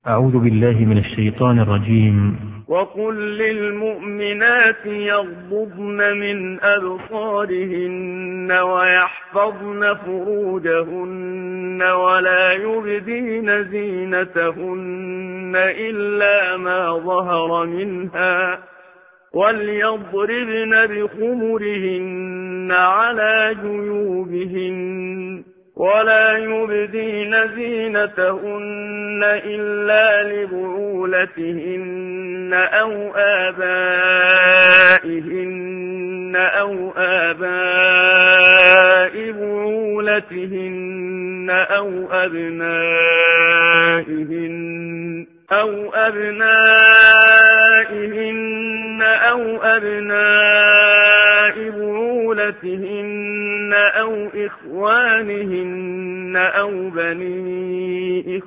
أعوذ بالله من الشيطان الرجيم. وقل للمؤمنات يغضضن من أبصارهن ويحفظن فروجهن ولا يبدين زينتهن إلا ما ظهر منها وليضربن بخمرهن على جيوبهن ولا يبدين زينتهن إلا لبعولتهن أو آبائهن أو آباء بعولتهن أو أبنائهن أو أبناء بعولتهن أو إخوانهن أو بني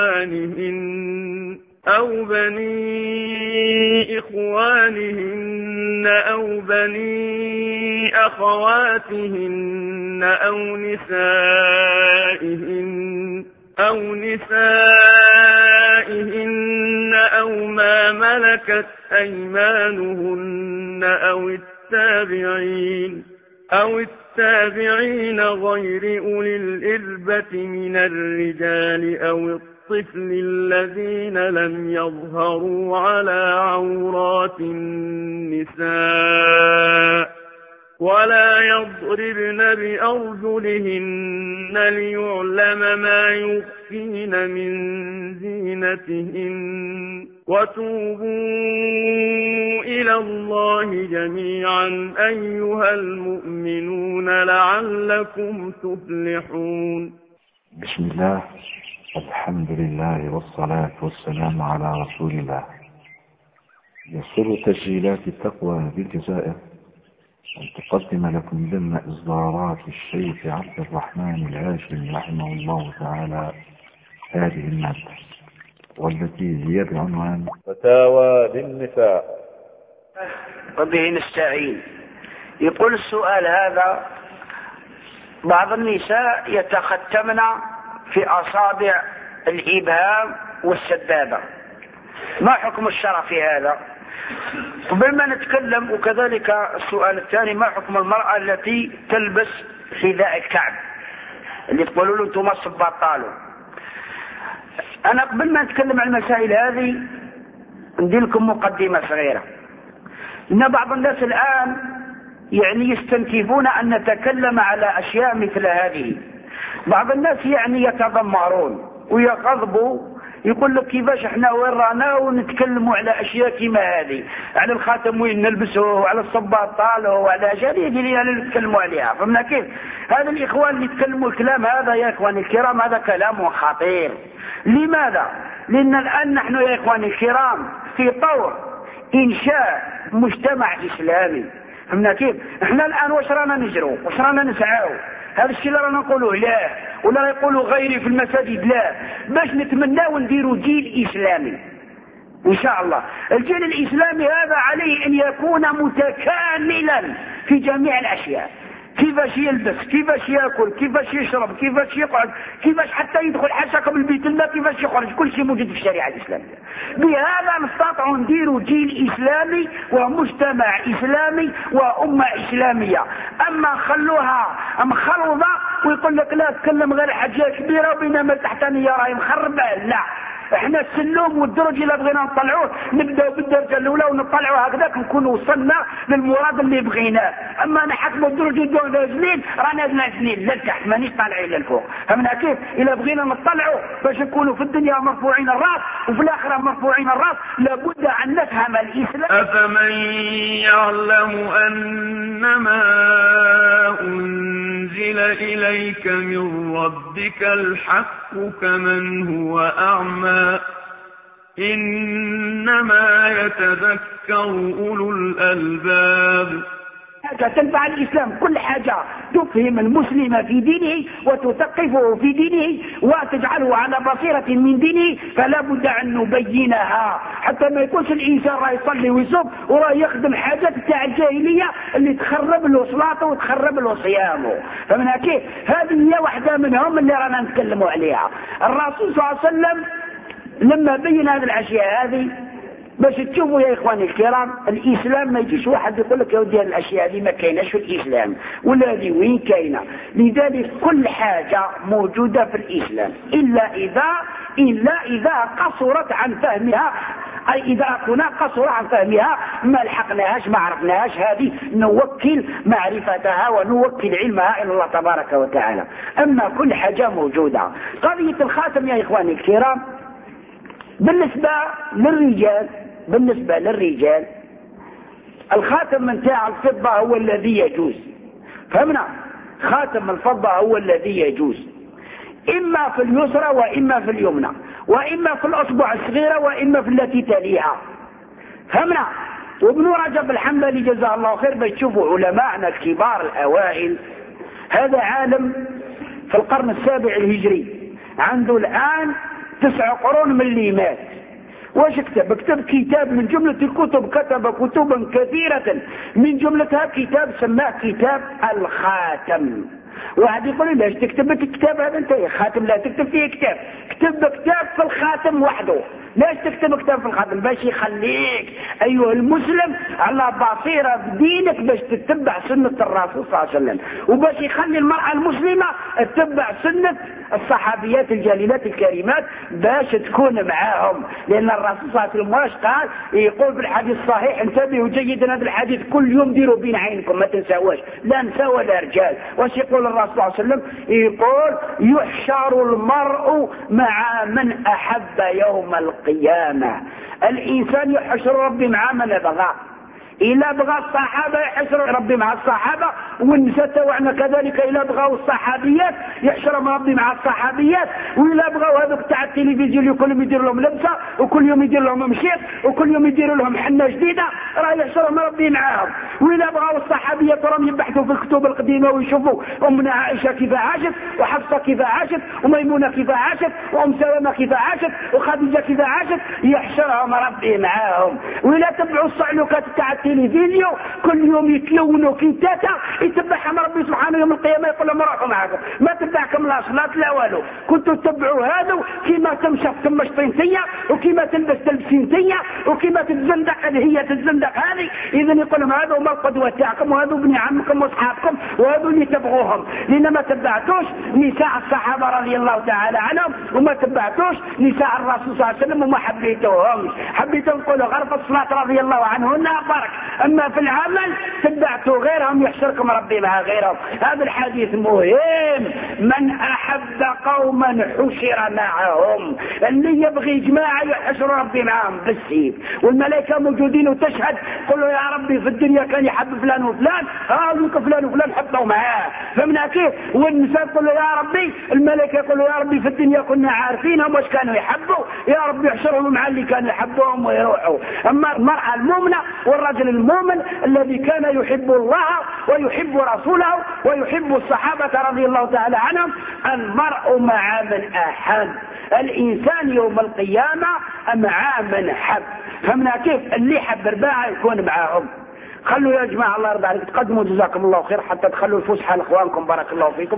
إخوانهن أو بني أخواتهن أو نسائهن أو ما ملكت أيمانهن أو التابعين غير أولي الإربة من الرجال أو الطفل الذين لم يظهروا على عورات النساء ولا يضربن بأرجلهن ليعلم ما يخفين من زينتهن وتوبوا إلى الله جميعا أيها المؤمنون لعلكم تفلحون. بسم الله، الحمد لله والصلاة والسلام على رسول الله. يسر تسجيلات التقوى بالجزائر أن تقدم لكم ضمن إصدارات الشيخ عبد الرحمن الهاشمي رحمه الله تعالى هذه المادة، والتي هي بعنوان فتاوى للنساء. وبه نستعين. يقول السؤال هذا: بعض النساء يتختمن في أصابع الإبهام والسبابة، ما حكم الشرع في هذا؟ قبل ما نتكلم، وكذلك السؤال الثاني: ما حكم المرأة التي تلبس حذاء الكعب اللي تقولوا له انتم الصباطالو؟ أنا قبل ما نتكلم عن المسائل هذه ندير لكم مقدمة صغيرة. إن بعض الناس الآن يستنكفون أن نتكلم على أشياء مثل هذه. بعض الناس يتذمرون ويغضبوا، يقول لك كيفاش احنا وين رانا ونتكلموا على اشياء كما هذه، على الخاتم وين نلبسه وعلى الصباط وعلى اشياء اللي نتكلموا عليها. فهمنا كيف؟ هذا الاخوان اللي يتكلموا الكلام هذا يا اخواني الكرام هذا كلام خطير. لماذا؟ لان الان نحن يا اخواني الكرام في طور انشاء مجتمع اسلامي. فهمنا كيف؟ احنا الان واش رانا نجروا، واش رانا نسعوا؟ هذا الشيء اللي رانا نقولوه لا، ولا يقولوا غيري في المساجد لا، باش نتمناو نديروا جيل إسلامي إن شاء الله. الجيل الإسلامي هذا عليه أن يكون متكاملا في جميع الأشياء، كيفاش يلبس، كيفاش يأكل، كيفاش يشرب، كيفاش يقعد، كيفاش حتى يدخل حتى قبل بيت الله، كيفاش يخرج، كل شيء موجود في الشريعة الإسلامية. بهذا نستطيع نديروا جيل إسلامي ومجتمع إسلامي وأمة إسلامية. أما خلوها مخلوضة ويقول لك لا تكلم غير حاجة كبيرة وبينما التحتانية راهي مخربة. لا، احنا السلوم والدرج اللي بغينا نطلعوه نبداو بالدرجه الاولى ونطلعوا هكذاك نكونوا وصلنا للمراد اللي بغيناه. اما نحكموا الدرج ودون نازلين رانا نازلين للتحت مانيش طالعين للفوق. فهمنا كيف؟ الا بغينا نطلعوا باش نكونوا في الدنيا مرفوعين الراس وفي الاخره مرفوعين الراس لابد ان نفهم الاسلام. افمن يعلم انما انزل اليك من ربك الحق كمن هو اعمى إنما يتذكر أولو الألباب. حاجة تنفع الإسلام، كل حاجة تفهم المسلم في دينه وتثقفه في دينه وتجعله على بصيرة من دينه، فلا بد أن نبينها حتى ما يكونش الإنسان راه يصلي ويصوم وراه يخدم حاجات تاع الجاهلية اللي تخرب له صلاته وتخرب له صيامه. فمن كيف؟ هذه هي واحدة منهم اللي رانا نتكلموا عليها. الرسول صلى الله عليه وسلم لما بين هذه الاشياء هذه باش تشوفوا يا اخواني الكرام، الاسلام ما يجيش واحد يقول لك يا ودي الاشياء هذه ما كايناش في الاسلام ولا هذه وين كاينه. لذلك كل حاجه موجوده في الاسلام الا اذا قصرت عن فهمها، اي اذا كنا قصر عن فهمها ما لحقناهاش ما عرفناهاش، هذه نوكل معرفتها ونوكل علمها الى الله تبارك وتعالى. اما كل حاجه موجوده. قضيه الخاتم يا اخواني الكرام بالنسبه للرجال الخاتم من تاع الفضه هو الذي يجوز، فهمنا؟ خاتم الفضه هو الذي يجوز، اما في اليسرى واما في اليمنى، واما في الاصبع الصغيره واما في التي تليها، فهمنا؟ وابن رجب الحنبلي جزاه الله خير بتشوفوا علماءنا الكبار الاوائل، هذا عالم في القرن السابع الهجري عنده الان 9 قرون من اللي مات. واش كتب كتاب من جملة الكتب، كتب كتبا كثيرة من جملتها كتاب سماه كتاب الخاتم. واحد يقول لي ليش تكتب الكتاب هذا انت يا خاتم؟ لا تكتب فيه كتاب، اكتب كتاب في الخاتم وحده. ليش تكتب كتاب في الخاتم؟ باش يخليك ايها المسلم على بصيرة بدينك، باش تتبع سنة الرسول صلى الله عليه وسلم، وباش يخلي المرأة المسلمة تتبع سنة الصحابيات الجليلات الكريمات باش تكون معاهم. لان الرسول صلى الله عليه وسلم واش قال؟ يقول في الحديث الصحيح، انتبهوا جيدا هذا الحديث كل يوم ديروا بين عينكم ما تنساوش، لا نساء ولا رجال. واش يقول الرسول صلى الله عليه وسلم؟ يقول يحشر المرء مع من احب يوم القيامة. الانسان يحشر ربي مع من بغى، إلا بغى الصحابة يحشر ربي مع الصحابة، والنساء توعنا كذلك إلا بغوا الصحابيات يحشرهم ربي مع الصحابيات، وإلا بغوا هذوك تاع التلفزيون كل يوم يدير لهم لبسة وكل يوم يدير لهم مشيط وكل يوم يدير لهم حنة جديدة راه يحشرهم ربي معاهم. وإلا بغوا الصحابيات راهم يبحثوا في الكتب القديمة ويشوفوا أمنا عائشة كيف عاشت، وحفصة كيف عاشت، وميمونة كيف عاشت، وأم سلمة كيف عاشت، وخديجة كيف عاشت، يحشرهم ربي معاهم. وإلا تبعوا الصعلوكات تاع التلفزيون كل يوم يتلونوا كيتاتا يتبعهم ربي سبحانه يوم القيامة يقول لهم روحوا معكم، ما تبعكم لا صلاة لا والو. كنتوا تتبعوا هذا كيما تمشى تمش طينتية، وكيما تلبس تلبسينتية، وكيما تتزندق اللي هي تتزندق هذه. إذن يقول لهم هذا هما القدوة تاعكم، وهذا ابن عمكم واصحابكم، وهذا اللي تبغوهم. لأن ما تبعتوش نساء الصحابة رضي الله تعالى عنهم، وما تبعتوش نساء الرسول صلى الله عليه وسلم، وما حبيتوهم. حبيتوا تقولوا غير في الصلاة رضي الله عنهن بارك، اما في العمل تبعتوا غيرهم يحشركم ربي مع غيرهم. هذا الحديث مهم، من احب قوما حشر معهم، اللي يبغي جماعه يحشر ربي معهم بالسيف، والملائكه موجودين وتشهد قولوا يا ربي في الدنيا كان يحب فلان وفلان، هذوك فلان وفلان حبوا معاه، فهمنا كيف؟ والنساء يقولوا يا ربي، الملائكه يقولوا يا ربي في الدنيا كنا عارفينهم واش كانوا يحبوا، يا ربي يحشرهم مع اللي كانوا يحبوهم ويروحوا. اما المراه المؤمنه والرجل المؤمن الذي كان يحب الله ويحب رسوله ويحب الصحابة رضي الله تعالى عنهم، المرء مع من أحب. الإنسان يوم القيامة مع من حب، فهمنا كيف؟ اللي حب رباعه يكون معاهم. خلوا يا جماعة الله يرضى عليكم تقدموا جزاكم الله خير حتى تخلوا الفسحة لإخوانكم بارك الله فيكم.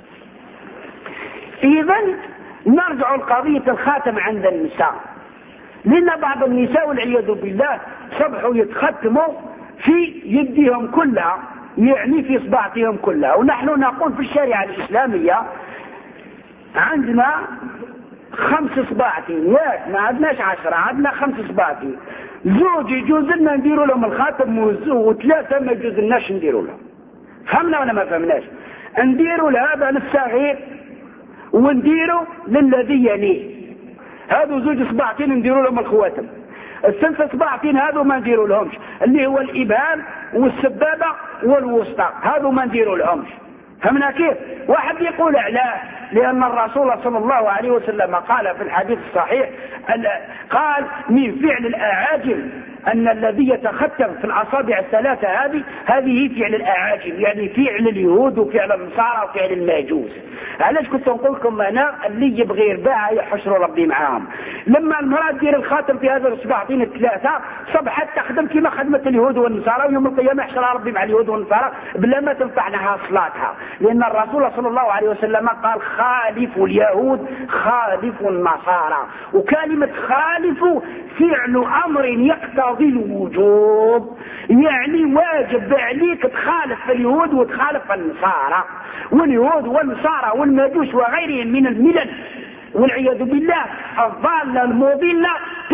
إذن نرجع لقضية الخاتم عند النساء، لأن بعض النساء والعياذ بالله صبحوا يتختموا في يدهم كلها، يعني في إصبعتهم كلها. ونحن نقول في الشريعة الإسلامية عندنا 5 إصبعتين، ما عندناش 10، عندنا 5 إصبعتين. 2 يجوز لنا نديروا لهم الخاتم، و3 ما يجوز لناش نديروا لهم. فهمنا ولا ما فهمناش؟ نديروا لهذا للصغير ونديروا للذي يليه. هذو 2 إصبعتين نديروا لهم الخواتم. ال3 إصبعتين هذو ما نديروا لهمش، اللي هو الإبهام والسبابة والوسطى، هذو ما نديروا لهمش. فهمنا كيف؟ واحد يقول علاه، لأن الرسول صلى الله عليه وسلم قال في الحديث الصحيح، قال من فعل الأعاجم أن الذي يتختم في الأصابع الثلاثة هذه فعل الأعاجم، يعني فعل اليهود وفعل النصارى وفعل الماجوس. علاش كنت نقول لكم أنا اللي يبغي يرباع يحشروا ربي معاهم. لما المرأة دير الخاتم في هذا الصباعتين الثلاثة صبحت تخدم كما خدمة اليهود والنصارى، ويوم القيامة يحشرها ربي مع اليهود والنصارى بلا ما تنفع لها صلاتها، لأن الرسول صلى الله عليه وسلم قال خالفوا اليهود خالفوا النصارى. وكلمة خالفوا فعل أمر يقتضي الوجوب، يعني واجب عليك تخالف اليهود وتخالف النصارى. واليهود والنصارى والمجوس وغيرهم من الملل والعياذ بالله الضالة المضلة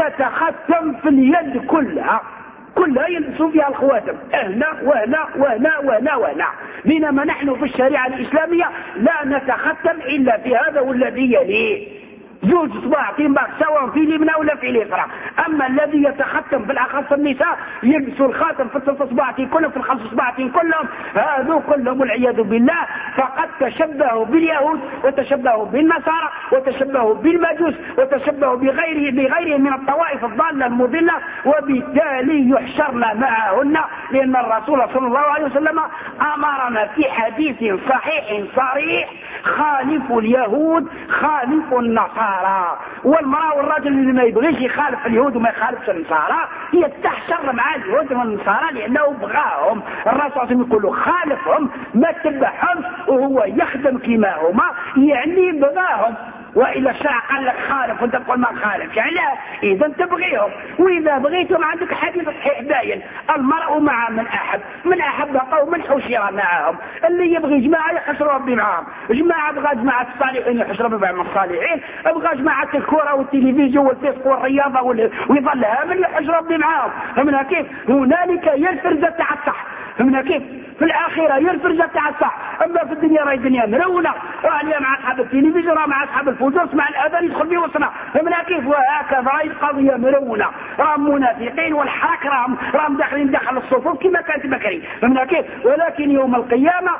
تتختم في اليد كلها يلبسوا فيها الخواتم هنا وهنا وهنا وهنا وهنا، بينما نحن في الشريعة الإسلامية لا نتختم إلا في هذا والذي يليه، زوج صباع في مبارك سواء في اليمنى ولا في اليسرى. أما الذي يتختم بالأخص النساء يلبسوا الخاتم في الثلاث صباعتين كلهم في الخمس صباعتين كلهم، هذو كلهم والعياذ بالله فقد تشبهوا باليهود وتشبهوا بالنصارى وتشبهوا بالمجوس وتشبهوا بغيرهم من الطوائف الضالة المضلة، وبالتالي يحشرنا معهن، لأن الرسول صلى الله عليه وسلم أمرنا في حديث صحيح صريح خالفوا اليهود خالفوا النصارى. والمرأة والرجل اللي ما يبغيش يخالف اليهود وما يخالفش النصارى هي تحشر مع اليهود والنصارى لأنه بغاهم. الرسول صلى الله عليه وسلم يقول له خالفهم ما تتبعهم، وهو يخدم كما هما يعني بغاهم. وإلى الشرع قال لك خالف وانت تقول ما خالف، يعني لا، إذا تبغيهم، وإذا بغيتهم عندك حديث صحيح باين المرء مع من أحب قوم حشر معهم. اللي يبغي جماعة يحشر ربي معهم، جماعة بغى جماعة الصالحين يحشر ربي مع الصالحين، بغى جماعة الكرة والتلفزيون والفيسبوك والرياضة ويظلها من يحشر ربي معهم. فمنها كيف هنالك يلفرزة تاع الصح، فمنها كيف في الآخرة يلفرزة تاع الصح. أما في الدنيا راهي الدنيا مرونة، راه مع أصحاب التلفزيون راه مع أصحاب الفجوس مع الأذان يدخل فيه وصنا، فمنها كيف وهكذا راهي القضية مرونة، راهم منافقين والحرك راهم داخلين داخل الصفوف كما كانت بكري، فمنها كيف. ولكن يوم القيامة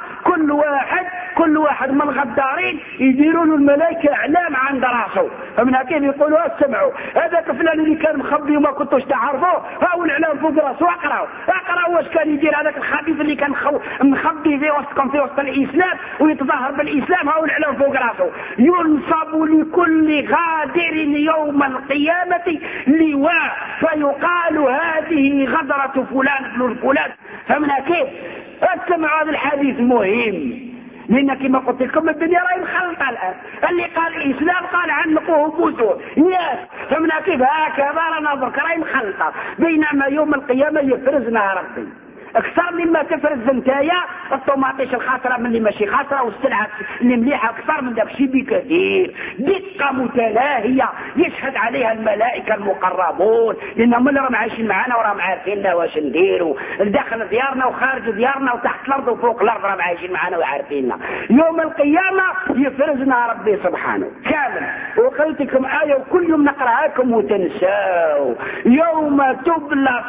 كل واحد من الغدارين يديروا له الملائكة إعلام عند راسه، فمنها كيف يقولوا اسمعوا هذاك فلان اللي كان مخبي وما كنتوش تعرفوه هاو الإعلام فوق راسه، اقرأوا واش كان يدير هذاك الخبيث اللي كان مخبي في وسطكم في وسط الإسلام ويتظاهر بالإسلام، هاو الإعلام فوق راسه. ينصب لكل غادر يوم القيامة لواء فيقال هذه غدرة فلان ابن فلان، فمنها كيف. اسمعوا هذا الحديث مهم، لأن كما قلت لكم الدنيا راهي مخلطة الآن، اللي قال الإسلام قال عنقوه بوسوه ياس، فمنها كيف هكذا رانا نظرك راهي مخلطة. بينما يوم القيامة يفرزنا ربي اكثر مما تفرز انتايا الطوماطيش الخاسره من اللي ماشي خاسره، والسلعه اللي مليحه اكثر من داك الشيء بكثير، دقه متناهيه يشهد عليها الملائكه المقربون، لانهم اللي راهم عايشين معنا وراهم عارفيننا واش نديروا داخل ديارنا وخارج ديارنا وتحت الارض وفوق الارض، راهم عايشين معنا وعارفيننا. يوم القيامه يفرزنا ربي سبحانه كامل. وقلت لكم ايه وكل يوم نقراها لكم وتنساو، يوم تبلى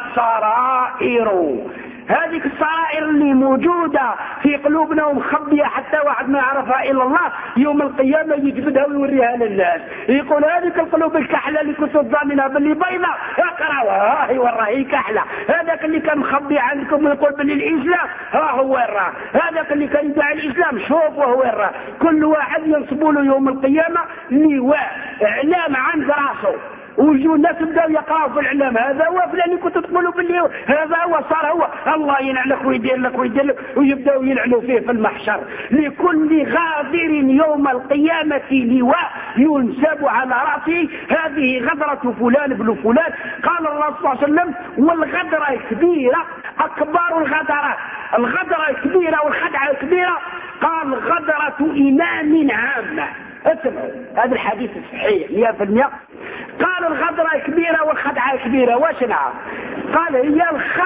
السرائر، هذه السرائر اللي موجودة في قلوبنا ومخبية حتى واحد ما يعرفها إلا الله، يوم القيامة يجبدها ويوريها للناس، يقول هذه القلوب الكحلة اللي كنت ظانينها باللي بيضة اقرأوها هاي وراهي كحلة، هذاك اللي كان مخبي عندكم ويقول باللي الإسلام ها هو الراه، هذاك اللي كان يدعي الإسلام شوف وهو الراه. كل واحد ينصبوا له يوم القيامة لواء إعلام عند راسه، ويجوا الناس بداوا يقراوا في الاعلام هذا هو فلان كنت تقولوا باللي هذا هو صار هو الله ينعلك ويدير لك ويبداوا يلعنوا فيه في المحشر. لكل غادر يوم القيامة لواء ينسب على راسه، هذه غدرة فلان ابن فلان. قال الرسول صلى الله عليه وسلم والغدرة الكبيرة أكبر الغدرات، الغدرة الكبيرة والخدعة الكبيرة قال غدرة إمام عامة. اسمعوا هذا الحديث صحيح 100%. قال الغدرة كبيرة والخدعة كبيرة، واش نعم؟ قال هي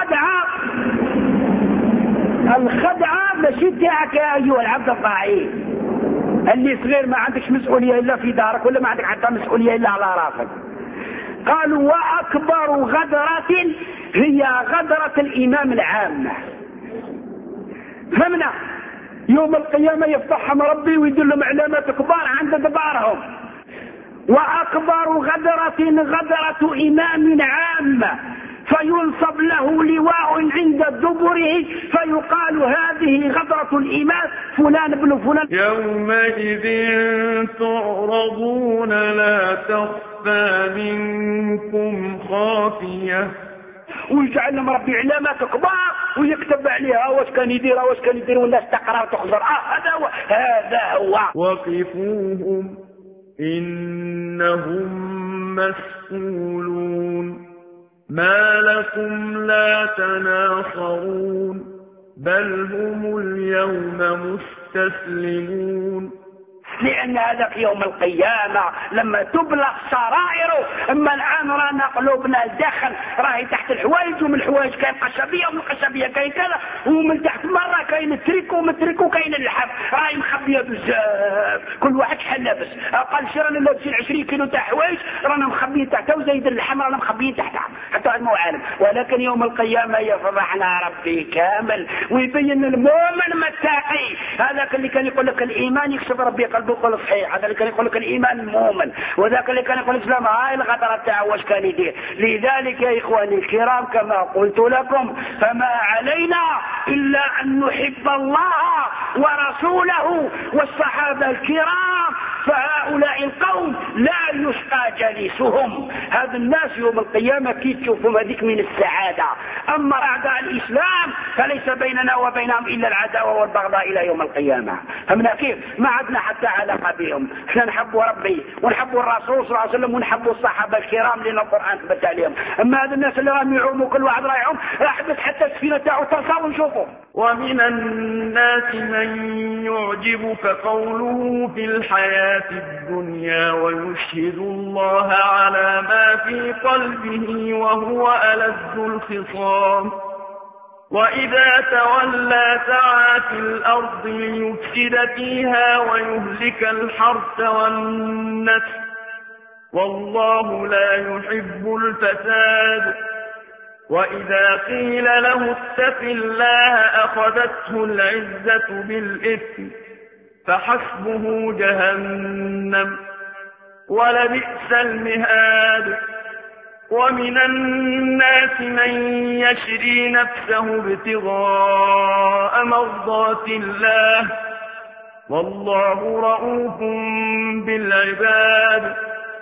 الخدعة ماشي تاعك يا أيها العبد الضعيف اللي صغير ما عندكش مسؤولية إلا في دارك ولا ما عندك حتى مسؤولية إلا على راسك. قالوا وأكبر غدرة هي غدرة الإمام العامة. فهمنا؟ يوم القيامة يفتحهم ربي ويدل لهم علامات كبار عند دبارهم. وأكبر غدرة غدرة إمام عامة، فينصب له لواء عند دبره فيقال هذه غدرة الإيمان فلان بن فلان. يومئذ تعرضون لا تخفى منكم خافية. ويجعل لهم ربي علامات كبار ويكتب عليها واش كان يدير والناس تقرا وتخزر. هذا هو. وقفوهم إنهم مسؤولون ما لكم لا تناصرون بل هم اليوم مستسلمون. لأن هذاك يوم القيامة لما تبلغ سرائره. أما الآن رانا قلوبنا الداخل راهي تحت الحوايج، ومن الحوايج كاين قشبية ومن القشبية كاين كذا، ومن تحت مرة كاين التريكو ومن التريكو كاين اللحم، راهي مخبية بزاف. كل واحد شحال لابس، أقل شي رانا لابسين 20 كيلو تاع حوايج رانا مخبيين تحتها، وزايد اللحم رانا مخبيين تحتها حتى هذا مو عالم. ولكن يوم القيامة يفضحنا ربي كامل ويبين المؤمن متاقي. هذاك اللي كان يقول لك الإيمان يكسب ربي قلبه يقول صحيح، هذا اللي كان يقول لك الإيمان مؤمن، وذاك اللي كان يقول الإسلام هاي الغدرة تاعو واش كان يدير. لذلك يا إخواني الكرام كما قلت لكم فما علينا إلا أن نحب الله ورسوله والصحابة الكرام. فهؤلاء القوم لا يشقى جليسهم. هذا الناس يوم القيامة كي تشوفهم هذيك من السعادة. أما أعداء الإسلام فليس بيننا وبينهم إلا العداوة والبغضاء إلى يوم القيامة. فمنا كيف ما عدنا حتى علاقة بهم. احنا نحب ربي ونحب الرسول صلى الله عليه وسلم ونحب الصحابة الكرام لأن القرآن ثبت عليهم. أما هذا الناس اللي راهم يعوموا كل واحد راح يعوم راح بس حتى السفينة تاعو تنصر ونشوفه. ومن الناس من يعجبك قوله في الحياة الدنيا ويشهد الله على ما في قلبه وهو ألذ الخصام وإذا تولى سعى في الأرض ليفسد فيها ويهلك الحرث والنسل والله لا يحب الفساد. وإذا قيل له اتق الله أخذته العزة بالإثم فحسبه جهنم ولبئس المهاد. ومن الناس من يشري نفسه ابتغاء مرضات الله والله رؤوف بالعباد.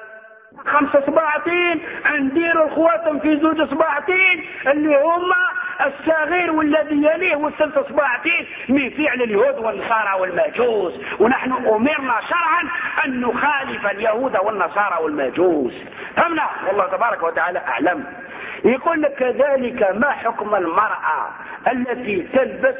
5 صباعتين نديروا الخواتم في 2 صباعتين اللي هما الصغير والذي يليه والثلث صباعتين من فعل اليهود والنصارى والمجوس. ونحن أمرنا شرعا أن نخالف اليهود والنصارى والمجوس. فهمنا والله تبارك وتعالى أعلم. يقول لك كذلك ما حكم المرأة التي تلبس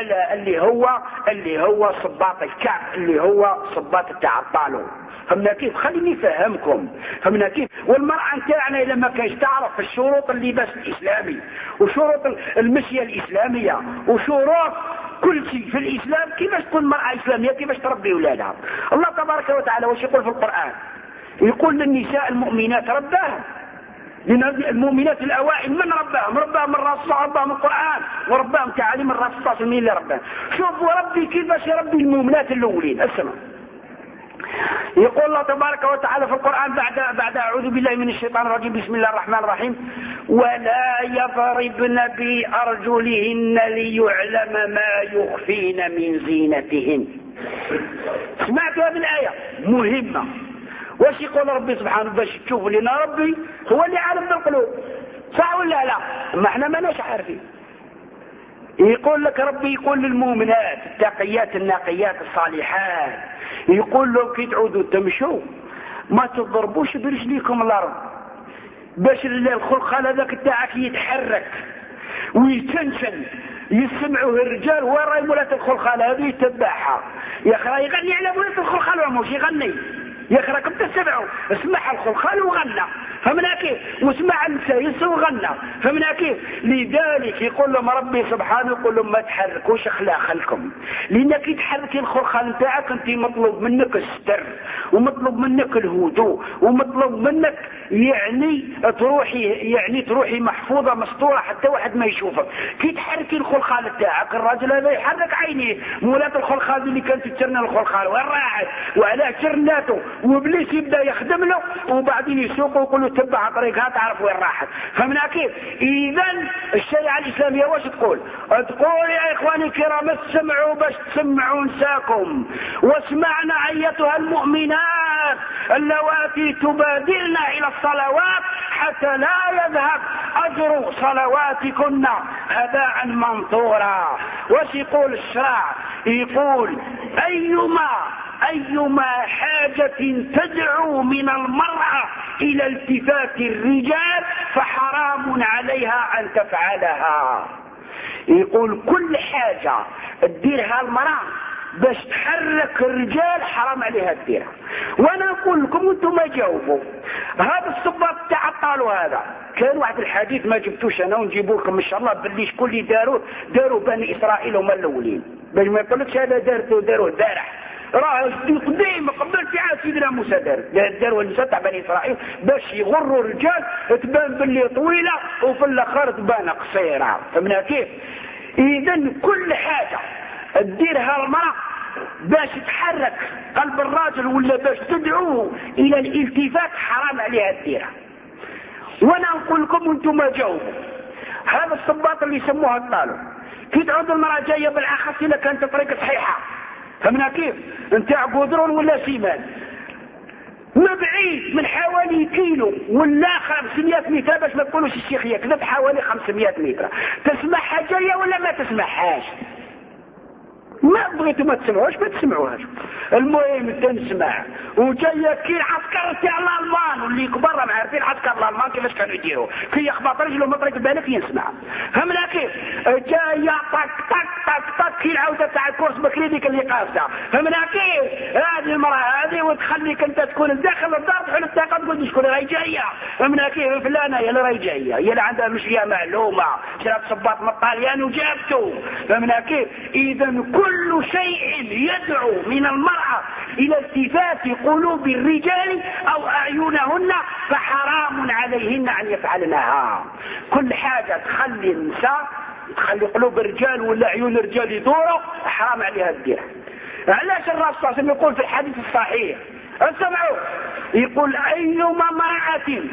اللي هو صباط الكعب اللي هو صباط تاع الطالون. فهمنا كيف؟ خليني افهمكم. فهمنا كيف؟ والمرأة نتاعنا لما كايش تعرف الشروط اللباس الإسلامي وشروط المشية الإسلامية وشروط كل شيء في الإسلام كيفاش تكون مرأة إسلامية كيفاش تربي أولادها. الله تبارك وتعالى وش يقول في القرآن؟ يقول للنساء المؤمنات رباهم. المؤمنات الأوائل من رباهم الرسول، رباهم القرآن ورباهم تعاليم الرسول صلى الله عليه وسلم اللي رباهم. شوفوا ربي كيفاش يربي المؤمنات الأولين. اسمع يقول الله تبارك وتعالى في القرآن بعد أعوذ بالله من الشيطان الرجيم بسم الله الرحمن الرحيم ولا يضربن بأرجلهن ليعلم ما يخفين من زينتهن. سمعتوا هذه الآية مهمة. واش يقول ربي سبحانه باش تشوفوا لنا ربي هو اللي عالم بالقلوب صح ولا لا؟ ما احنا ماناش عارفين. يقول لك ربي يقول للمؤمنات التقيات النقيات الصالحات يقول لهم كي تعودوا تمشوا ما تضربوش برجليكم الارض باش الخلخال هذاك تاعك يتحرك ويتنشن يسمعوه الرجال وين راهي مولات الخلخال هذه يتبعها. يا اخي يغني على مولات الخلخال وماش يغني يا اخي راكم تسمعوا اسمع الخلخال وغنى فمنا كيف واسمع السايس وغنى فمنا كيف. لذلك يقول لهم ربي سبحانه يقول لهم ما تحركوش اخلاقكم لانك تحركي الخلخال نتاعك انت مطلوب منك الستر ومطلوب منك الهدوء ومطلوب منك تروحي محفوظه مستوره حتى واحد ما يشوفك. كي تحركي الخلخال نتاعك الراجل هذا يحرك عينيه مولات الخلخال اللي كانت تشرنا الخلخال وين راحت وعلى شرناته وابليس يبدا يخدم له وبعدين يسوقه ويقول له وتتبع طريقها تعرف وين راحت. فمنا كيف؟ اذا الشريعه الاسلاميه واش تقول؟ تقول يا اخواني الكرام اسمعوا باش تسمعوا نساكم، واسمعنا ايتها المؤمنات اللواتي تبادرن الى الصلوات حتى لا يذهب اجر صلواتكن هباء منثورا. واش يقول الشرع؟ يقول أيما حاجة تدعو من المرأة إلى التفات الرجال فحرام عليها أن تفعلها. يقول كل حاجة تديرها المرأة باش تحرك الرجال حرام عليها تديرها. وانا نقول لكم انتم ما جاوبوا هذا الصباط تاع الطالو هذا. كان واحد الحديث ما جبتوش انا ونجيبوا لكم ان شاء الله باللي شكون اللي داروا بني اسرائيل هما الاولين، باش ما يقولكش هذا داروه البارح، راه قديم قبل في عهد سيدنا موسى داروا النساء تاع بني اسرائيل باش يغروا الرجال تبان باللي طويله وفي الاخر تبان قصيره. فهمنا كيف؟ اذا كل حاجه تديرها المرأة باش تحرك قلب الراجل ولا باش تدعوه الى الالتفات حرام عليها تديرها. وانا نقول لكم انتم ما جاوبوا هذا الصباط اللي يسموها الطالو. كي تعود المرأة جايه بالاخص اذا كانت طريقه صحيحه، فهمنا كيف؟ نتاع قدرون ولا سيمان ما بعيد من حوالي كيلو ولا 500 متر، باش ما تقولوش الشيخ يكذب، حوالي 500 متر تسمعها جايه ولا ما تسمعهاش؟ ما بغيتوا ما تسمعوش ما تسمعوهاش، المهم تنسمع. وجايه كي العسكر تاع الالمان واللي كبار ما عارفين عسكر الالمان كيفاش كانوا يديروا، كي يخبط رجله من طريق بالك ينسمع. فهمنا كيف؟ جايه طق طق طق طق كي العوده تاع الكورس بكري ديك اللي قافزه. فهمنا كيف؟ هذه المراه هذه وتخليك انت تكون داخل الدار تحل الثقه تقول شكون راهي جايه. فهمنا كيف؟ فلانه هي اللي راهي جايه، هي اللي عندها مشيه معلومه، شرات صباط من الطاليان وجابته. فهمنا كيف؟ اذا كل شيء يدعو من المرأة إلى التفات قلوب الرجال أو أعينهن فحرام عليهن أن يفعلنها. كل حاجة تخلي النساء تخلي قلوب الرجال ولا عيون الرجال يدوروا حرام عليها تديرها. علاش الرسول صلى الله عليه وسلم يقول في الحديث الصحيح اسمعوا، يقول أيما امرأة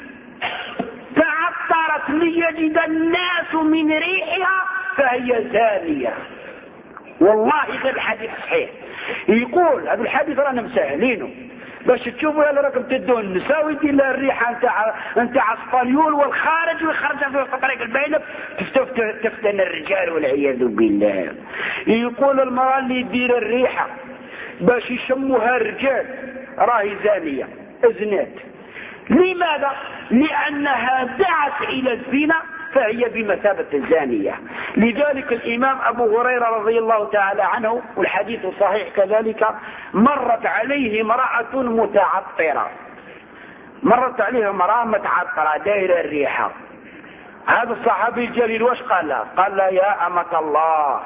تعطرت ليجد الناس من ريحها فهي زانية. والله غير الحديث صحيح. يقول هذا الحديث رانا مسهلينه باش تشوفوا يا راكم تدون النساء ويدير لها الريحه نتاع اسبانيول والخارج ويخرجها في طريق البينب تفتن الرجال والعياذ بالله. يقول المراه اللي يدير الريحه باش يشموها الرجال راهي زانيه ازنات. لماذا؟ لانها دعت الى الزنا فهي بمثابة الزانية. لذلك الإمام أبو هريرة رضي الله تعالى عنه والحديث صحيح كذلك، مرت عليه امرأة متعطرة، مرت عليه امرأة متعطرة دايرة الريحة. هذا الصحابي الجليل واش قال له؟ قال له يا أمة الله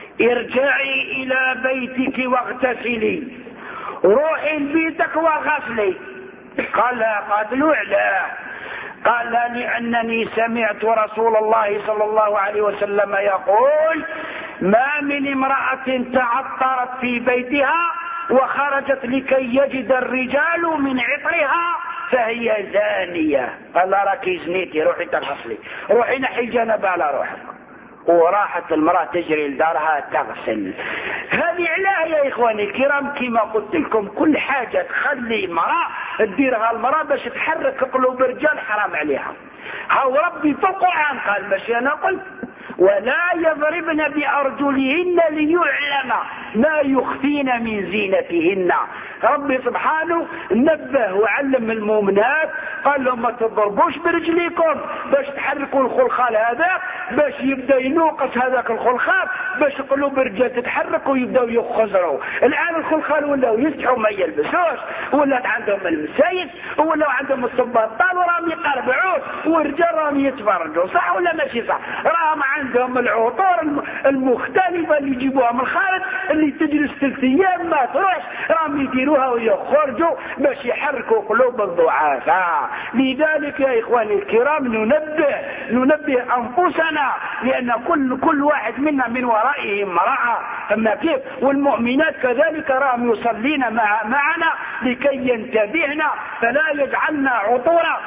ارجعي إلى بيتك واغتسلي، روحي لبيتك وغسلي. قال له قاتلوا علاه؟ قال لأنني سمعت رسول الله صلى الله عليه وسلم يقول ما من امرأة تعطرت في بيتها وخرجت لكي يجد الرجال من عطرها فهي زانية. قال راكي زنيتي، روحي تغسلي، روحي نحي جنب على روحك. وراحت المرأة تجري لدارها تغسل. هذه علاه يا إخواني الكرام كما قلت لكم كل حاجة تخلي المرأة تديرها المرأة باش تحرك قلوب الرجال حرام عليها. هاو ربي في القرآن قال ماشي أنا قلت ولا يضربن بأرجلهن ليعلم ما يخفين من زينتهن. ربي سبحانه نبه وعلم المؤمنات قال لهم ما تضربوش برجليكم باش تحركوا الخلخال هذا باش يبدا ينوقص هذاك الخلخال باش قلوب الرجال تتحرك ويبداو يخزروا. الان الخلخال ولاو يفتحوا ما يلبسوش، ولات عندهم المسايس ولاو عندهم الصباطال وراهم يقربعوه والرجال راهم يتفرجوا. صح ولا ماشي صح؟ راهم عندهم العطور المختلفه اللي يجيبوها من الخارج اللي تجلس 3 ايام ما تروحش، راهم يديروها ويخرجوا باش يحركوا قلوب الضعفاء. لذلك يا اخواني الكرام ننبه انفسنا، لان كل واحد منا من ورائه امرأة أما كيف؟ والمؤمنات كذلك راهم يصلين معنا لكي ينتبهنا فلا يجعلنا عطورا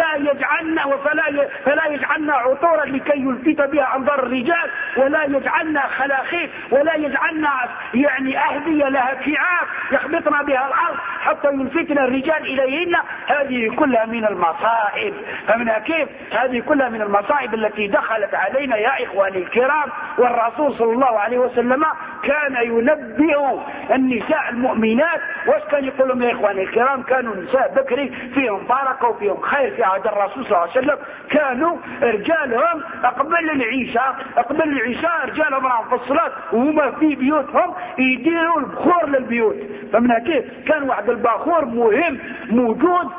فلا يجعلنا عطورا لكي يلفت بها أنظار الرجال، ولا يجعلنا خلاخيف، ولا يجعلنا يعني أهدية لها كعاب يخبطنا بها الأرض حتى يلفتنا الرجال إليهن. هذه كلها من المصائب. فمنها كيف؟ هذه كلها من المصائب التي دخلت علينا يا إخواني الكرام. والرسول صلى الله عليه وسلم كان ينبه النساء المؤمنات. واش كان يقول لهم يا إخواني الكرام؟ كانوا النساء بكري فيهم بركة وفيهم خير في عهد الرسول صلى الله عليه وسلم. كانوا رجالهم قبل العشاء رجالهم راهم في الصلاة وهما في بيوتهم يديروا البخور للبيوت. فمنها كيف؟ كان واحد البخور مهم موجود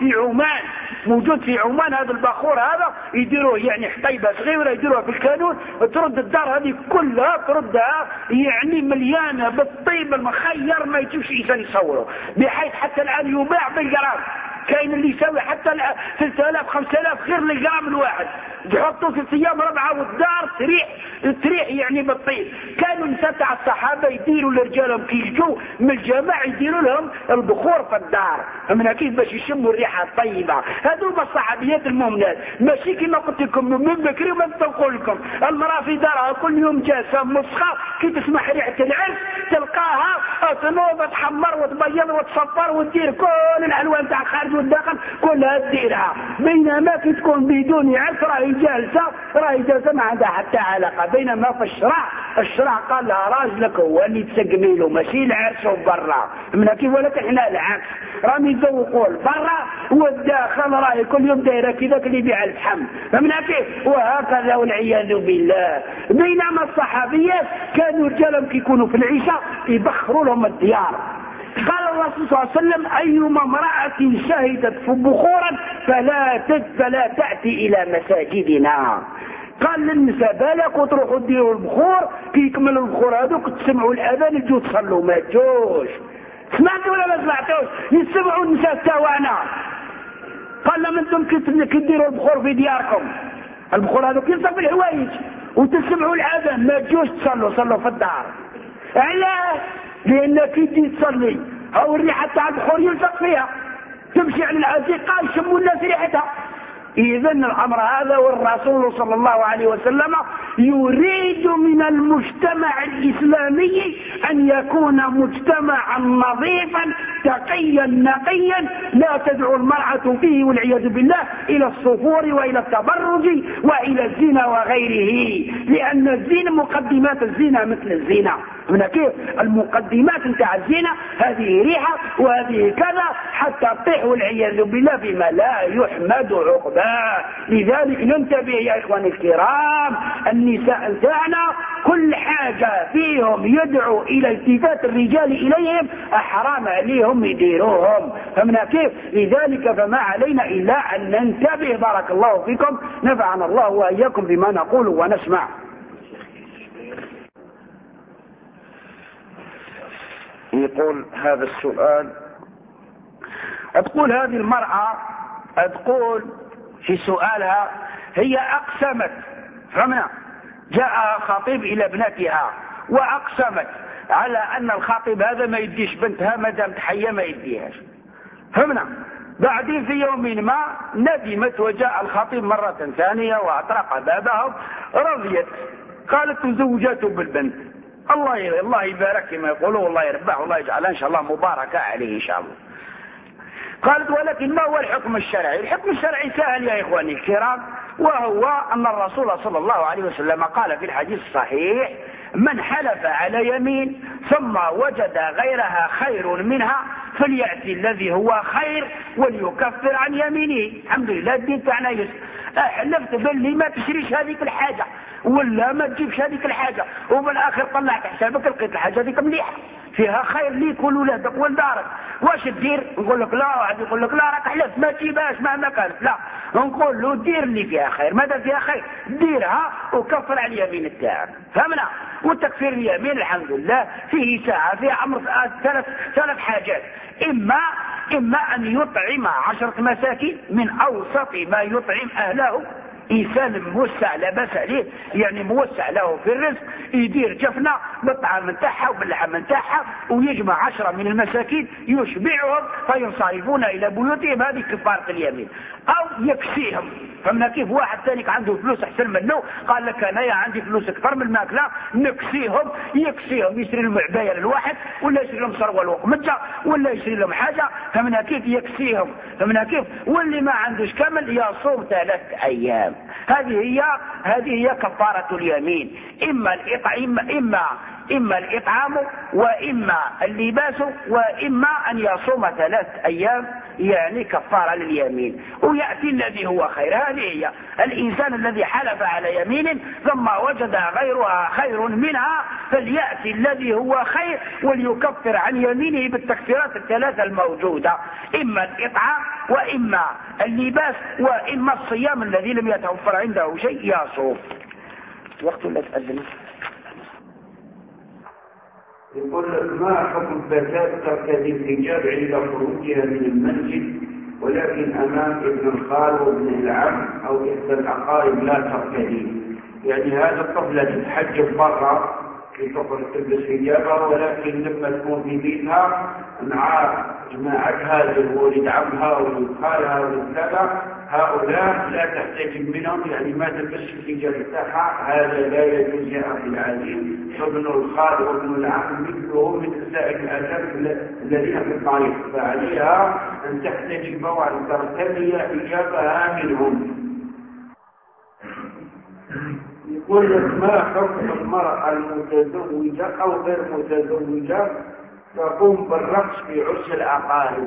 في عمان. هذا البخور هذا يديروه يعني حطيبة صغيرة يديروها في الكانون، ترد الدار هذه كلها تردها يعني مليانة بالطيب المخير ما يجوش إنسان يصوره، بحيث حتى الآن يباع بالجرام. كاين اللي يساوي حتى 3000 5000 غير للجرام الواحد، يحطوه في الصيام 4 والدار تريح يعني بالطيب. كانوا النساء تاع الصحابه يديروا لرجالهم كي يجوا من الجامع يديروا لهم البخور في الدار، من كيف باش يشموا الريحه الطيبه. هذوما الصحابيات المؤمنات، ماشي كما قلت لكم من بكري وما نقول لكم المراه في دارها كل يوم جالسه مسخه كي تسمع ريحه العرس تلقاها تنوض تحمر وتبيض وتصفر وتدير كل الالوان تاع الخارج والداخل كلها تديرها. بينما كي تكون بدون عرس راهي جالسه ما عندها حتى علاقه. بينما في الشرع قال لها راجلك هو اللي تسقمي له ماشي العرس وبرا. من كيف؟ ولكن احنا العكس، راهم يذوقوا برا والداخل راهي كل يوم دايره كذاك اللي يبيع الفحم. فمن كيف؟ وهكذا والعياذ بالله. بينما الصحابيات كانوا رجالهم كي يكونوا في العشاء يبخروا لهم الديار. قال الرسول صلى الله عليه وسلم ايما امرأة شهدت بخورا فلا تأتي الى مساجدنا. قال للنساء بالك وتروحوا ديروا البخور كي يكملوا البخور هذوك تسمعوا الاذان تجوا تصلوا. ما تجوش. سمعتوا ولا ما سمعتوش؟ يسمعوا النساء تاوانا. قال لهم انتم كي ديروا البخور في دياركم البخور هذوك يلصق في الحوايج وتسمعوا الاذان ما تجوش صلوا في الدار. علاش؟ لانك كي تجي تصلي او الريحه تاع البخور يلصق فيها تمشي على العزيقه يشموا الناس ريحتها. إذا الأمر هذا والرسول صلى الله عليه وسلم يريد من المجتمع الإسلامي أن يكون مجتمعا نظيفا تقيا نقيا لا تدعو المرأة فيه والعياذ بالله إلى الصفور وإلى التبرج وإلى الزنا وغيره. لأن الزنا مقدمات الزنا مثل الزنا. من كيف؟ المقدمات نتاع الزنا هذه ريحة وهذه كذا حتى تطيح والعياذ بالله بما لا يحمد عقباه. لذلك ننتبه يا إخواني الكرام، النساء نتاعنا كل حاجة فيهم يدعو إلى التفات الرجال إليهم أحرام عليهم يديروهم. فمن كيف؟ لذلك فما علينا إلا أن ننتبه. بارك الله فيكم، نفعنا الله وإياكم بما نقول ونسمع. يقول هذا السؤال، تقول هذه المرأة تقول في سؤالها هي أقسمت، فهمنا، جاء خطيب إلى ابنتها وأقسمت على أن الخطيب هذا ما يديش بنتها ما دامت حية ما يديهاش، فهمنا. بعدين في يوم ما ندمت وجاء الخطيب مرة ثانية وأطرق بابها، رضيت، قالت زوجته بالبنت. الله يبارك كما يقولوا، والله يربح والله يجعلها إن شاء الله مباركة عليه إن شاء الله. قالت ولكن ما هو الحكم الشرعي؟ الحكم الشرعي سهل يا إخواني الكرام، وهو أن الرسول صلى الله عليه وسلم قال في الحديث الصحيح: من حلف على يمين ثم وجد غيرها خير منها فليأتي الذي هو خير وليكفر عن يمينه. الحمد لله الدين تاعنا يسر. حلفت باللي ما تشريش هذيك الحاجة ولا ما تجيبش هذيك الحاجة، وبالاخر طلعت حسابك لقيت الحاجة هذيك مليحة فيها خير ليك ولولادك ولدارك، واش تدير؟ نقول لك لا، واحد يقول لك لا راك حلفت ما تجيبهاش مهما كانت، لا نقول له دير اللي فيها خير، ماذا فيها خير ديرها وكفر على اليمين تاعك، فهمنا؟ والتكفير اليمين الحمد لله فيه ساعة، فيه امر ثلاث حاجات: اما ان يطعم 10 مساكين من اوسط ما يطعم اهله، إنسان موسع لا بأس عليه، يعني موسع له في الرزق، يدير جفنة بالطعام نتاعها وباللحم نتاعها ويجمع 10 من المساكين يشبعهم فينصرفون إلى بيوتهم، هذه كفارة اليمين. أو يكسيهم، فمنا كيف واحد ثاني عنده فلوس أحسن منه قال لك أنا عندي فلوس أكثر من الماكلة، نكسيهم، يشتري لهم عباية للواحد ولا يشتري لهم سروال وقمجة ولا يشتري لهم حاجة، فمنا كيف يكسيهم، فمنا كيف. واللي ما عندوش كامل يصوم 3 أيام. هذه هي كفارة اليمين، إما الإطعام وإما اللباس وإما أن يصوم 3 أيام، يعني كفارة لليمين. ويأتي الذي هو خير، هذه هي الإنسان الذي حلف على يمين ثم وجد غيرها خير منها فليأتي الذي هو خير وليكفر عن يمينه بالتكفيرات ال3 الموجودة، إما الإطعام وإما اللباس وإما الصيام الذي لم يتوفر عنده شيء يصوم. وقت لا تأذن. يقول ما حكم فتاة ترتدي الحجاب عند خروجها من المسجد ولكن أمام ابن الخال وابن العم أو إحدى الأقارب لا ترتدي؟ يعني هذا الطفلة تتحجب برا تخرج تلبس حجابها، ولكن لما تكون في بيتها مع جماعتها ولد عمها ولد خالها ولد كذا هؤلاء لا تحتجب منهم، يعني ما تلبس الحجاب بتاعها، هذا لا يجوز يا أخي العزيز. ابن الخال وابن العم مثله مثل سائر الآداب الذين في الطريق، فعليها أن تحتجب وأن ترتدي حجابها منهم. يقول لك ما حكم المرأة المتزوجة أو غير متزوجة تقوم بالرقص في عرس الأقارب؟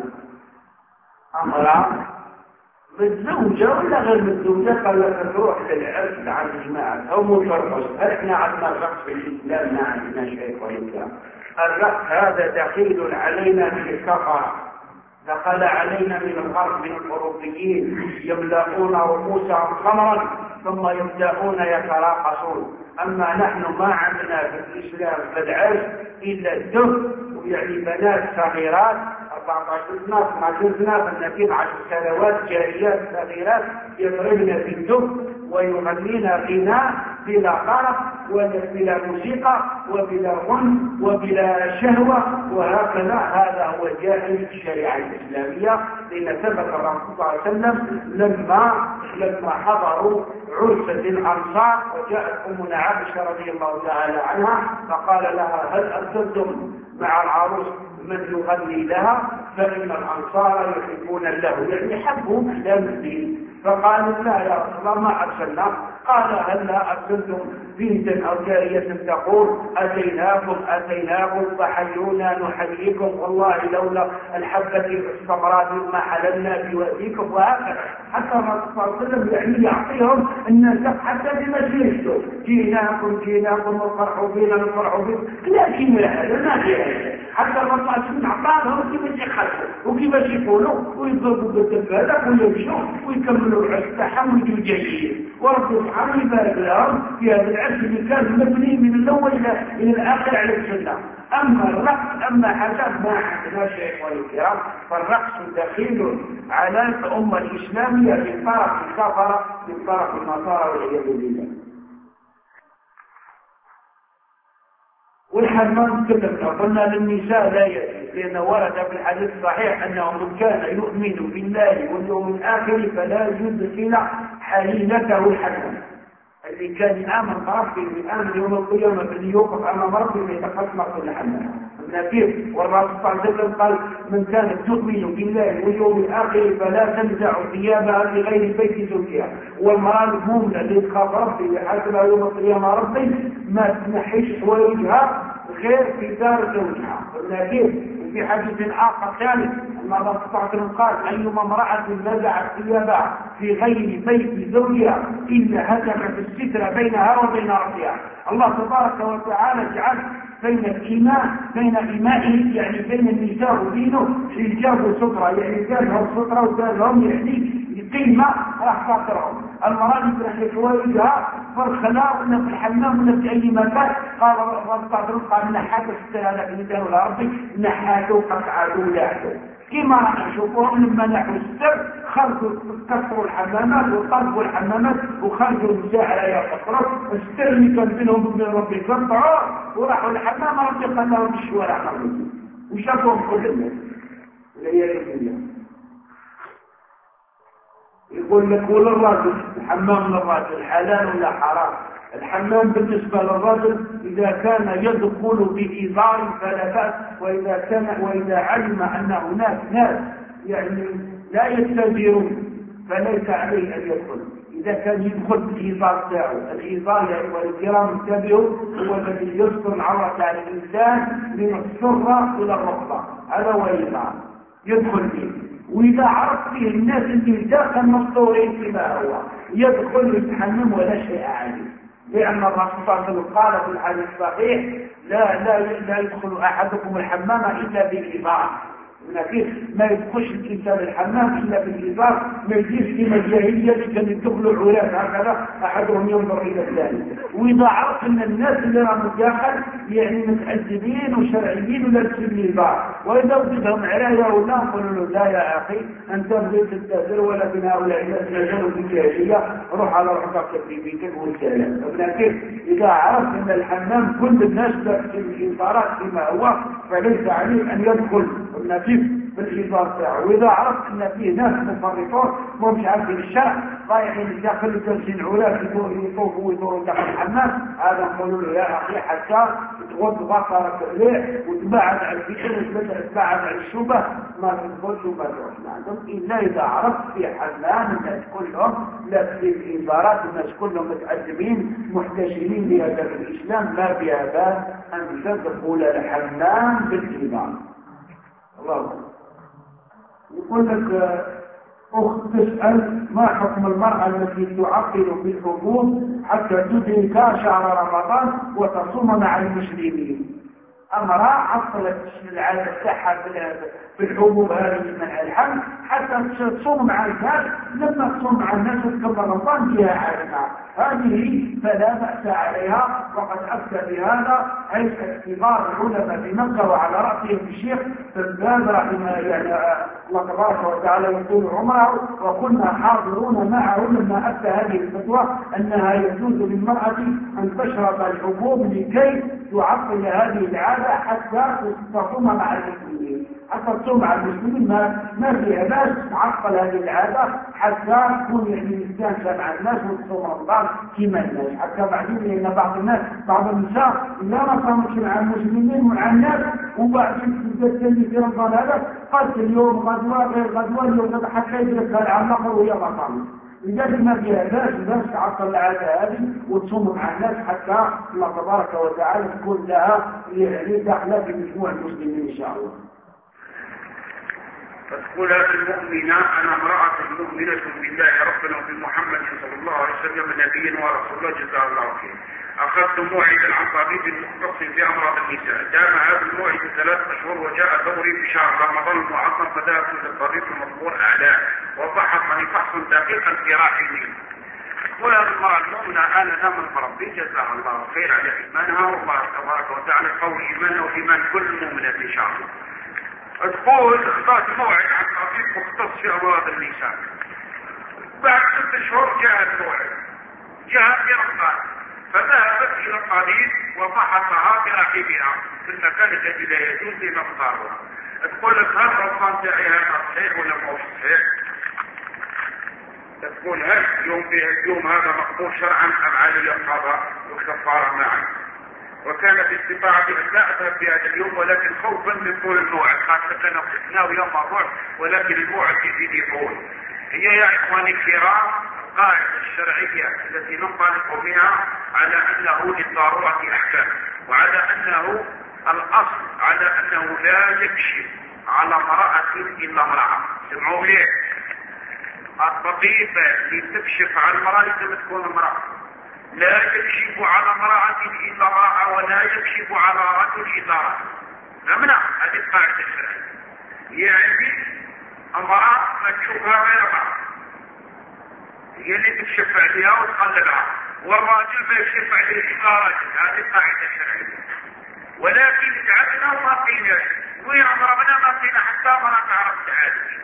أمرها متزوجة ولا غير متزوجة؟ قال لك تروح للعرس عن الجماعة أو مترقص. هل احنا عندنا الرقص في الإسلام؟ ما عندنا شيء. الرقص هذا دخيل علينا من الكفر، دخل علينا من الغرب من الأوروبيين يملؤون رؤوسهم خمرا ثم يبدأون يتراقصون. أما نحن ما عندنا في الإسلام في العرس إلا الدف، يعني بنات صغيرات 14 سنة 12 سنة فالنكيب 10 سنوات جاريات صغيرات يضربن في الدف ويغنين غناء بلا طرف وبلا موسيقى وبلا غن وبلا شهوة، وهكذا هذا هو جائز في الشريعة الإسلامية. لأن ثبت الرسول صلى الله عليه وسلم لما حضروا عرس الأنصار وجاءت أمنا عائشة رضي الله تعالى عنها فقال لها هل أرسلتم مع العروس من يغني لها؟ فإن الأنصار يحبون له، يعني حبوا لا الدين. فقالوا لا يا رسول الله ما أرسلنا. قال هل لا أرسلتم بنتا أو جارية تقول أتيناكم فحيونا نحييكم والله لولا الحبة السمراء ما حللنا بواديكم، وهكذا حتى الرسول صلى الله عليه وسلم يعني يعطيهم الناس حتى بمجلسه جيناكم وفرحوا بنا نفرحوا بكم، لكن هذا ما في هذا. حتى الرسول صلى الله عليه وسلم أعطاهم كيف يخلقوا وكيف يقولوا ويضربوا بالدبادة ويمشوا ويكملوا العرس تاعهم ويجوا جايين، ورب سبحانه يبارك لهم في هذا العرس اللي كان مبني من الأول إلى الآخر على السنة. أما الرقص أما حسب ما عندنا شيء والكرام، فالرقص دخيل على الأمة الإسلامية من طرف الكفرة من طرف النصارى والعياذ بالله. والحمام تكلمنا قلنا للنساء لا يجوز، لأن ورد في الحديث الصحيح أنه من كان يؤمن بالله واليوم الآخر فلا يدخل حليلته الحمام. اللي كان يآمن بربه ويآمن يوم القيامة باللي يوقف أمام ربه يتقسم كل حمام. كيف؟ والرسول صلى الله عليه وسلم قال من كانت تؤمن بالله واليوم الآخر فلا تنزع ثيابها في غير بيت زوجها. والمرأة المؤمنة اللي تخاف ربي ويحاسبها يوم القيامة ربي ما تنحيش حوايجها غير في دار زوجها. قلنا كيف؟ وفي حديث آخر ثالث أن الله صلى الله عليه وسلم قال أيما امرأة نزعت ثيابها في غير بيت زوجها إلا هتكت الستر بينها وبين ربها. الله تبارك وتعالى جعل بين إمائه يعني بين النساء وبينه حجاب وسترة، يعني جالهم سترة وجالهم يعني قيمة راح تطرهم. المرأة راح يتواجدها فرخنا ولا في الحمام ولا في أي مكان. قال قال نحاتوا السلالة في الميدان والأرض نحاتوا قطعوا لاحتوا كما راح نشوفوهم لما نحو السر خرجوا كسروا الحمامات وقلبوا الحمامات وخرجوا المساحة يا فقرات السر اللي كان بينهم وبين ربي قطعوا وراحوا الحمام ربي خلاهم الشوارع خرجوا وشافوهم كل الناس. يقول لك ولا الراجل الحمام للراجل حلال ولا حرام؟ الحمام بالنسبة للرجل إذا كان يدخل بإيذار فلا بأس، وإذا علم أن هناك ناس يعني لا يستجيرون فليس عليه أن يدخل. إذا كان يدخل بالإيذار تاعه، الإيذار يعني والكرام انتبهوا هو الذي يستر العورة على الإنسان من السرة إلى الركبة، هذا هو الإيذار يدخل فيه. وإذا عرف فيه الناس اللي داخل مستورين كما هو يدخل يتحمم ولا شيء عليه، لأن الرسول صلى الله عليه وسلم قال في الحديث الصحيح لا يدخل أحدكم الحمام إلا بالإيذار. ما يدخلش الإنسان الحمام إلا بالإيذار، ما يجيش كما الجاهلية اللي كانوا يدخلوا عراة هكذا أحدهم ينظر إلى الثاني. وإذا عرف أن الناس اللي راهم داخل يعني متعذبين وشرعيين ولابسين الإيذار، وإذا وجدهم عراية ولا نقول له لا يا أخي أنت بديت تستهزئ ولكن هؤلاء الناس نزلوا بالجاهلية روح على روحك في بيتك والسلام. لكن إذا عرف أن الحمام كل الناس لابسين الإيذارات كما هو فليس عليه أن يدخل النبي بالإيذار تاعه. وإذا عرفت أن فيه ناس مفرطون ما مش عارفين الشرع رايحين داخل تمشين علاج يطوفوا ويدوروا داخل الحمام، هذا نقولوا له يا أخي حتى تغض بصرك الليل وتبعد عن الفتن وتبعد عن الشبه ما تدخلش وما تروحش عندهم إلا إذا عرفت في حمام الناس كلهم لابسين الإيذارات، الناس كلهم متعذبين محتشمين بهذا الإسلام ما بها بأس أن تدخل الحمام بالإيذار. الله يقول لك أخت تسأل ما حكم المرأة التي تعطل بالحبوب حتى تدرك شهر رمضان وتصوم مع المسلمين؟ امرأة عطلت العادة تاعها بالحبوب هذه من الحمل حتى تصوم مع الناس، لما تصوم مع الناس وتكمل رمضان فيها عادة هذه فلا بأس عليها. وقد أفتى بهذا حيث كبار العلماء في مكة وعلى رأسهم الشيخ سداد رحمه يعني الله تبارك وتعالى يطول عمره، وكنا حاضرون معه لما أفتى هذه الفتوى أنها يجوز للمرأة أن تشرب الحبوب لكي تعطل هذه العادة حتى تصوم مع المسلمين. حتى تصوم مع المسلمين ما فيها باس تعطل هذه العادة حتى تكون يعني الإنسان مع الناس وتصوم رمضان كما الناس. حتى بعدين لأن بعض النساء لا ما صامتش مع المسلمين ومع الناس وبعدين تبدأ في رمضان هذا قالت اليوم غدوة غير غدوة اليوم حتى يدركها العمق وهي ما صامت. لذلك ما فيها باس تعطل العادة هذه وتصوم مع الناس حتى الله تبارك وتعالى تكون لها يعني داخلة في مجموع المسلمين إن شاء الله. فتقول هذه المؤمنة أنا امرأة مؤمنة بالله ربنا وبمحمد صلى الله عليه وسلم نبيا ورسول الله جزاه الله خير. أخذت موعدا عن طبيب مختص في أمراض النساء، دام هذا الموعد 3 أشهر وجاء دوري في شهر رمضان المعظم فذهبت للطبيب المذكور أعلاه وفحصني فحصا دقيقا في راحلي. تقول هذه المرأة المؤمنة أنا دام مربي جزاه الله خير على إيمانها والله تبارك وتعالى قوي إيمانها وإيمان كل مؤمنة إن شاء الله. تقول اخترت موعد عن طبيب مختص في امراض النساء، بعد 6 شهور جاء الموعد جاء في رمضان فذهبت الى الطبيب وفحصها برحمها في المكان الذي لا يجوز لمقدارها. تقول لك هل رمضان تاعي هذا صحيح ولا مو صحيح؟ تقول هل اليوم هذا مقبول شرعا ام علي القضاء والكفاره معا؟ وكان باستطاعتي ان لا اذهب في هذا اليوم ولكن خوفا من طول الموعد، خاصه انا ناوي يوم الروح ولكن الموعد يزيد يطول. هي يا اخواني الكرام القاعده الشرعيه التي ننطلق بها على انه للضروره احكام، وعلى انه الاصل على انه لا يكشف على امراه الا امراه. سمعوا ليه؟ الطبيبه اللي تكشف على المراه لازم تكون امراه، لا يكشف على امرأة إلا امرأة ولا يكشف على رجل إلا رجل. فمنع هذه القاعدة الشرعية، يعني امرأة ما تشوفها غير امرأة هي اللي تكشف عليها وتقلبها، والراجل ما يكشف عليه إلا راجل. هذه قاعدة شرعية. ولكن تعبنا وما فيناش، وين ضربنا ما فينا حتى ما تعرف تعالج.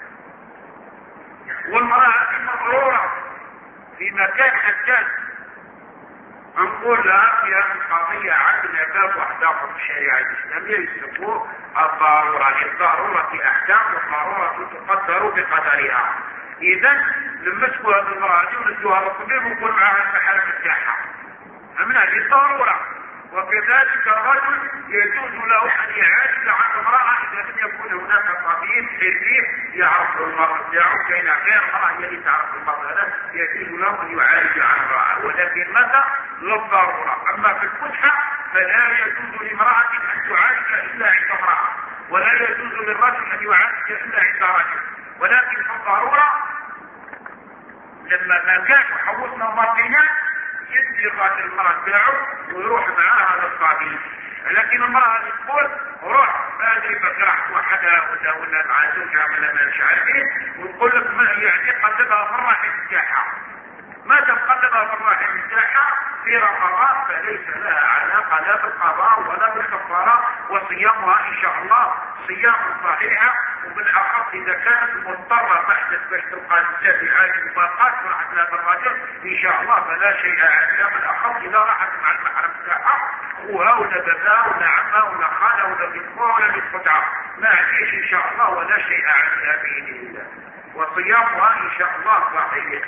والمرأة المضرورة في مكان حساس نقول لها في هذه القضية عندنا باب واحداث في الشريعة الإسلامية يسموه الضرورة. للضرورة أحكام والضرورة تقدر بقدرها. إذا نمسكوا هذه المرأة دي وندوها للطبيب ونقول معها المحل مفتاحها. أمنا للضرورة. وكذلك الرجل يجوز له أن يعالج عن امرأة إذا لم يكن هناك طبيب خبير يعرف المرض بتاعه. كاين غير امرأة هي اللي تعرف المرض هذا يجوز له أن يعالج عن امرأة، ولكن متى؟ للضرورة. أما في الفسحة فلا يجوز لامرأة أن تعالج إلا عند امرأة، ولا يجوز للرجل أن يعالج إلا عند رجل. ولكن في الضرورة لما ما كان وحوصنا مرضينا يدي الراجل المرض بتاعه ويروح معاها للطبيب. لكن المرأة اللي تقول روح ما ادري بجرحت وحدها ولا مع زوجها ولا ما مش عارف ايه، وتقول لك ما يعني قلبها في الرحم بتاعها. ما دام قلبها في الرحم بتاعها في رمضان فليس لها علاقة لا بالقضاء ولا بالكفارة، وصيامها ان شاء الله صيام صحيحة. وبالاخص اذا كانت مضطرة تحدث باش تبقى النساء في حاجة مباقات وراحت لها بالرجل ان شاء الله فلا شيء عليها، بالاخص اذا راحت مع المحرم بتاعها اخوها ولا باباها ولا عمها ولا خالها ولا بنتها ولا بنتها ما عليش ان شاء الله ولا شيء عليها باذن الله، وصيامها ان شاء الله صحيح.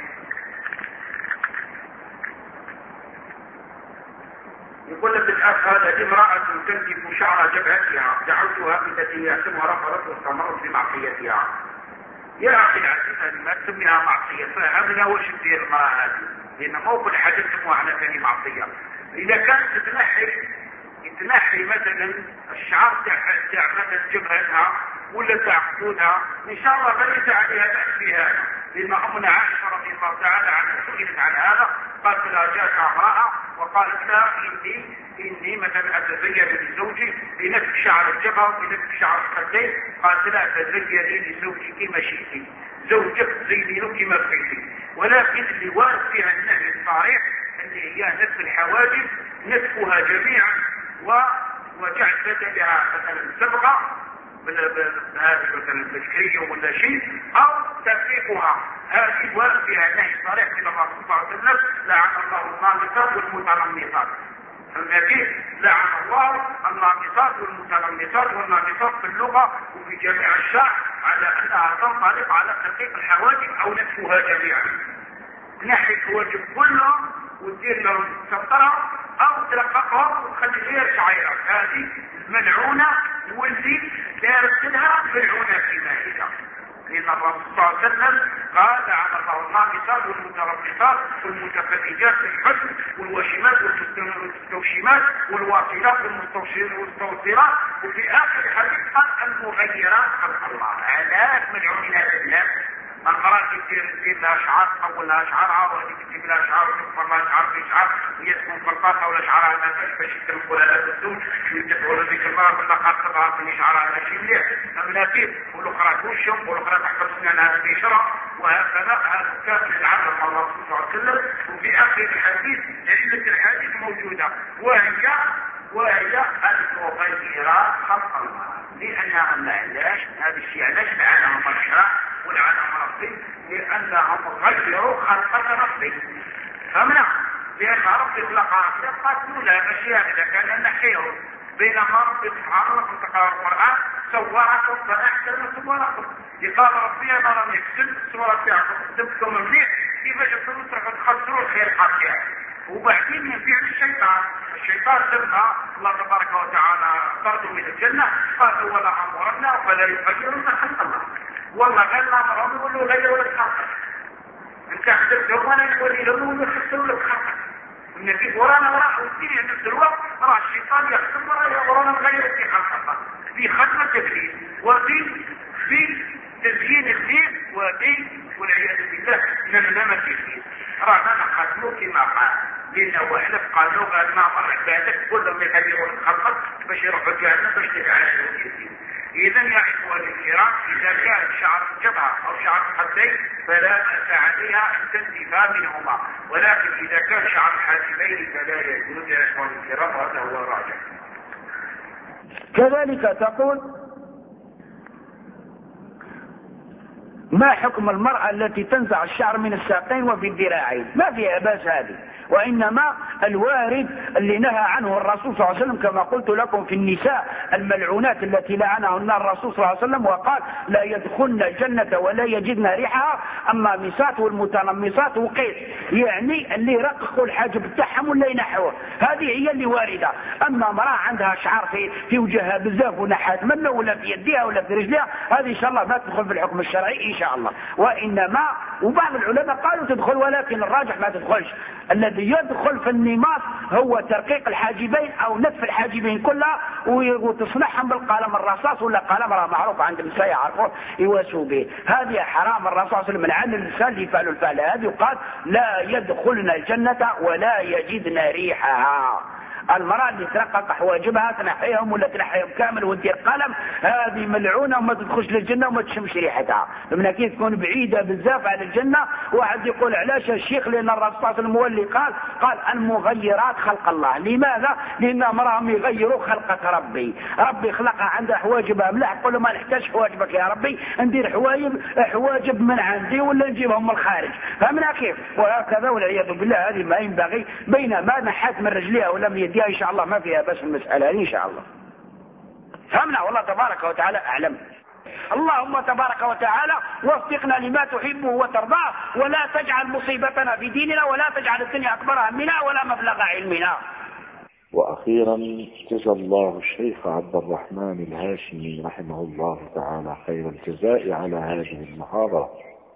يقول لك الأخ هذه امرأة تنتف شعر جبهتها دعوتها بالتي يحسبها رفضت واستمرت بمعصيتها. يا أخي العزيز ما تسميها معصية، فهمنا وش تدير المرأة هذه، لأن مو كل حاجة تسموها على ثاني معصية. إذا كانت تنحي مثلا الشعر تاع مثلا جبهتها ولا تاع خدودها ان شاء الله فليس عليها بأس في هذا، لأن أمنا عائشة رضي الله تعالى عنها سئلت عن هذا، قالت لها جاءتها امرأة وقالت لها إني مثلا أتزين لزوجي بنفس شعر الجبهة وبنفس شعر الخدين، قالت لها تزيني لزوجك ما شئتي، زوجك زيني له كما بغيتي. ولكن اللي وارد فيها النهي الصريح اللي هي نتف الحواجب نتفها جميعا وجعل بدلها مثلا صبغة هذه مثلا بشكرية ولا شيء او تفريقها، هذه وارد فيها نهي صريح من الله صلى الله عليه وسلم لعن الله النامصات والمتنمصات. النبي لعن الله النامصات والمتنمصات، والنامصات في اللغة وفي جميع الشعب على انها تنطلق على تفريق الحواجب او نتفها جميعا. نحي الحواجب كلهم وتدير لهم سطرة او تلققهم وتخلي غير شعيرات، هذه الملعونة واللي دارت لها ملعونة في مائدة. لأن الرسول صلى الله عليه وسلم قال لعن الله النامصات والمتربصات والمتفلجات في الحسن والوشمات والمستوشمات والواصلات والمستوصلات، وفي آخر الحديث قال المغيرات خلق الله. آلاف ملعونين هذا الناس. المرأة تدير لها شعار تطول لها شعرها، وهذه تجيب لها شعار وتكبر لها شعار في شعار، وهي تكون فرطاطة ولا شعرها ما باش يتلقوا لها الزوج ويتبعوا لذيك المرأة بالله خاطبها في شعرها ماشي مليح منافير، والاخرى توشم والاخرى تحت سنانها في شرع، وهكذا هذا كان يلعن الله صلى الله عليه وسلم. وفي آخر الحديث علة الحديث موجودة وهي المغيرات خلق الله، لأنها ما علاش هذا الشيء علاش لعنهم الشرع ولعنهم ربي، لأنهم غيروا خلقة ربي. فمنع لأن ربي خلقها قالوا لا ماشي هذا كان نحيهم، بينما ربي سبحانه وتعالى القرآن سواها صوتا أحسن صوركم. قال ربي ما لم يكسب صورة فيكم تبكم مليح كيفاش تخسروا الخير حقها. وبعدين من فعل الشيطان تبقى الله تبارك وتعالى طرده من الجنة، قال ولا أمرنا فلا يغيرون خلق الله، والله غير أمرهم يقولوا غيروا لك خلقك، انت حدثتهم وانا يقول لهم يخسروا لك خلقك. النبي ورانا وراء والدين عند نفس الوقت راح الشيطان يخسر ورانا غير في خلق الله في خدمة الخير وفي تزيين الخير والعياذ بالله نمنمة الخير. رانا نخدموا كما قال لأنه وحلف قال له قال ما مر عبادك كلهم يغيرون خلقك باش يروحوا جهنم باش تجعل. إذا يا إخواني الكرام إذا كان شعر الجبهة أو شعر الخدين فلا بأس عليها أن تنزف منهما، ولكن إذا كان شعر الحاجبين فلا يجوز يا إخواني الكرام، هذا هو الراجح. كذلك تقول ما حكم المرأة التي تنزع الشعر من الساقين وفي الذراعين؟ ما فيها بأس هذه، وإنما الوارد اللي نهى عنه الرسول صلى الله عليه وسلم كما قلت لكم في النساء الملعونات التي لعنهن الرسول صلى الله عليه وسلم وقال لا يدخلن الجنة ولا يجدن ريحها، أما ميسات والمتنمصات وقيت، يعني اللي رققوا الحاجب بتاعهم ولا ينحوه، هذه هي اللي واردة. أما امرأة عندها شعر في وجهها بزاف ونحات منه ولا في يديها ولا في رجلها، هذه إن شاء الله ما تدخل في الحكم الشرعي إن شاء الله، وإنما وبعض العلماء قالوا تدخل، ولكن الراجح ما تدخلش. الذي يدخل في النماط هو ترقيق الحاجبين أو نتف الحاجبين كلها وتصنعهم بالقلم الرصاص ولا قلم معروف عند النساء يعرفون يواسوا به، هذه حرام. الرسول صلى الله عليه وسلم عن النساء اللي يفعلوا الفعل هذه وقال لا يدخلن الجنة ولا يجدن ريحها. المرأة اللي ترقق حواجبها تنحيهم ولا تنحيهم كامل ودير قلم، هذه ملعونة وما تدخلش للجنة وما تشمش ريحتها، لما كي تكون بعيدة بزاف عن الجنة. واحد يقول علاش الشيخ؟ لأن الرسول صلى الله عليه وسلم هو اللي قال المغيرات خلق الله. لماذا؟ لأن امرأهم يغيروا خلقة ربي خلقها عندها حواجبها ملاح، تقول له ما نحتاج حواجبك يا ربي، ندير حواجب من عندي ولا نجيبهم من الخارج، فهمنا كيف؟ وهكذا والعياذ بالله هذه ما ينبغي، بينما نحات من رجلها ولم يديها إن شاء الله ما فيها بس المسألة إن شاء الله. فهمنا والله تبارك وتعالى أعلم. اللهم تبارك وتعالى وفقنا لما تحبه وترضاه، ولا تجعل مصيبتنا في ديننا، ولا تجعل الدنيا أكبر همنا ولا مبلغ علمنا. وأخيرا جزا الله الشيخ عبد الرحمن الهاشمي رحمه الله تعالى خير الجزاء على هذه المحاضرة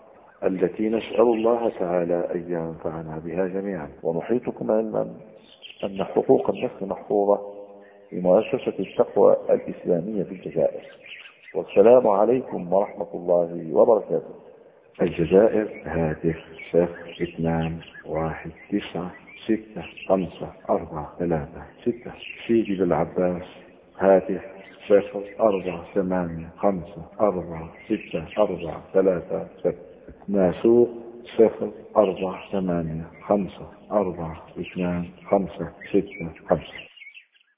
التي نسأل الله تعالى أن ينفعنا بها جميعا. ونحيطكم علما أن حقوق النفس محفوظة في مؤسسة التقوى الإسلامية في الجزائر. والسلام عليكم ورحمة الله وبركاته. الجزائر هاتف 0219654336. سيدي بالعباس هاتف 0485464636. ناسوق 0485422565.